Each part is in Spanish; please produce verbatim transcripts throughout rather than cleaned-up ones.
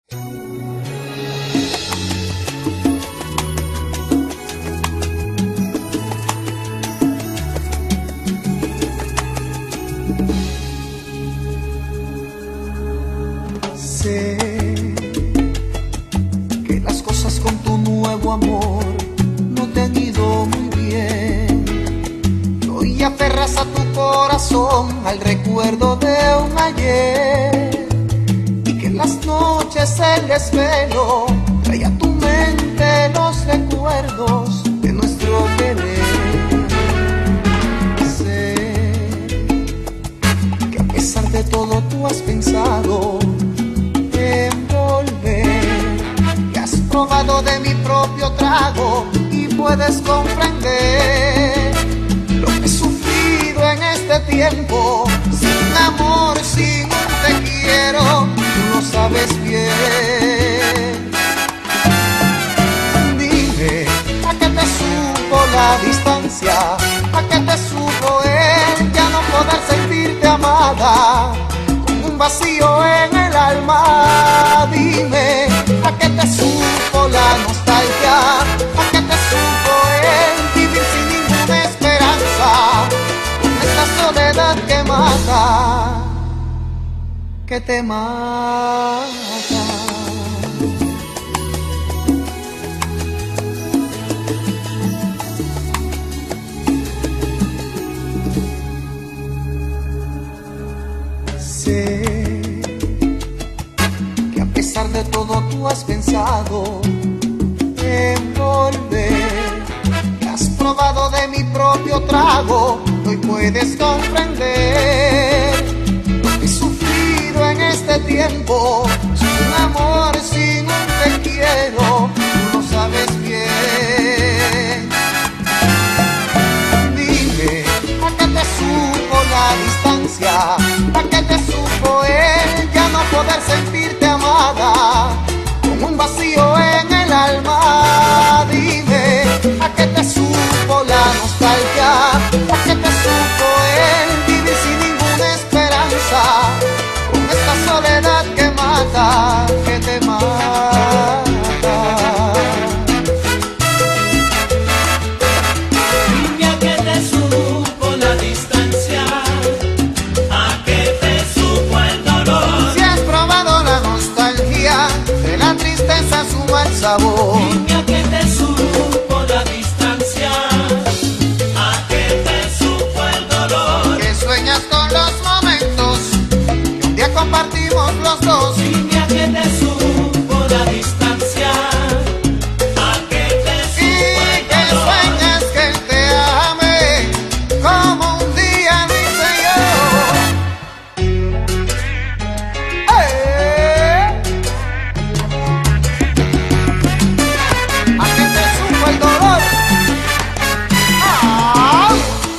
Sé que las cosas con tu nuevo amor no te han ido muy bien, y hoy aferras a tu corazón al recuerdo de un ayer, y que en las noches el desvelo trae a tu mente los recuerdos de nuestro querer. Sé que a pesar de todo tú has pensado en volver, que has probado de mi propio trago y puedes comprender lo que he sufrido en este tiempo, sin amor, sin un te quiero, tú lo sabes bien. Dime, ¿a qué te supo la distancia? ¿A qué te supo el ya no poder sentirte amada? Un vacío en el alma. Dime, ¿a qué te supo la nostalgia? ¿A qué te supo el vivir sin ninguna esperanza? Con esta soledad que mata, que te mata. Sé que a pesar de todo tú has pensado en volver, que has probado de mi propio trago, hoy puedes comprender lo que he sufrido en este tiempo, sin amor, sin un te quiero, tú lo sabes bien. Dime, ¿a qué te supo la distancia? ¿A qué te supo el ya no poder sentirte amada? Con un vacío en el alma. Dime, ¿a qué te supo la nostalgia? ¿A qué te supo el vivir sin ninguna esperanza? Con esta soledad que mata, que te mata. Dime, ¿a qué te supo la distancia? ¿A qué te supo el dolor? Si has probado la nostalgia, de la tristeza su mal sabor. Dime, ¿a qué te supo la distancia? ¿A qué te supo el dolor? Que sueñas con los momentos que un día compartimos los dos. Dime, ¿a qué te supo la distancia? ¿A qué te Y supo el que dolor? sueñas que él te ame como un día dice yo. ¡Eh! ¿A qué te supo el dolor? ¡Ah!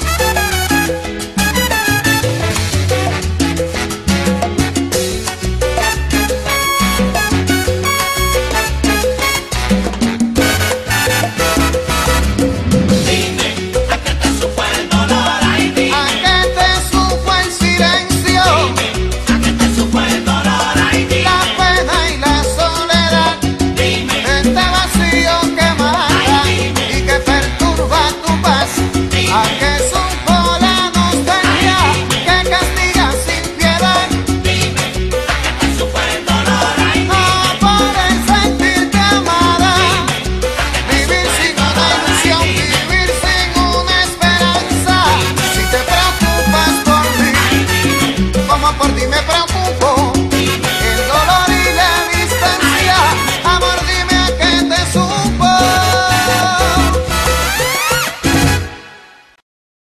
Dime, ¿a qué te supo el dolor? Ay, dime. ¿A qué te supo el silencio? Dime, ¿a qué te supo el dolor? Ay, dime. La pena y la soledad, Dime, este vacío que mata y que perturba tu paz. ¿A qué supo la nostalgia que castiga sin piedad? dime, ¿a qué te supo el dolor? Ay, No poder sentirte amada, vivir sin una ilusión, vivir sin una esperanza. Si te preocupas por mí, como por ti me preocupo.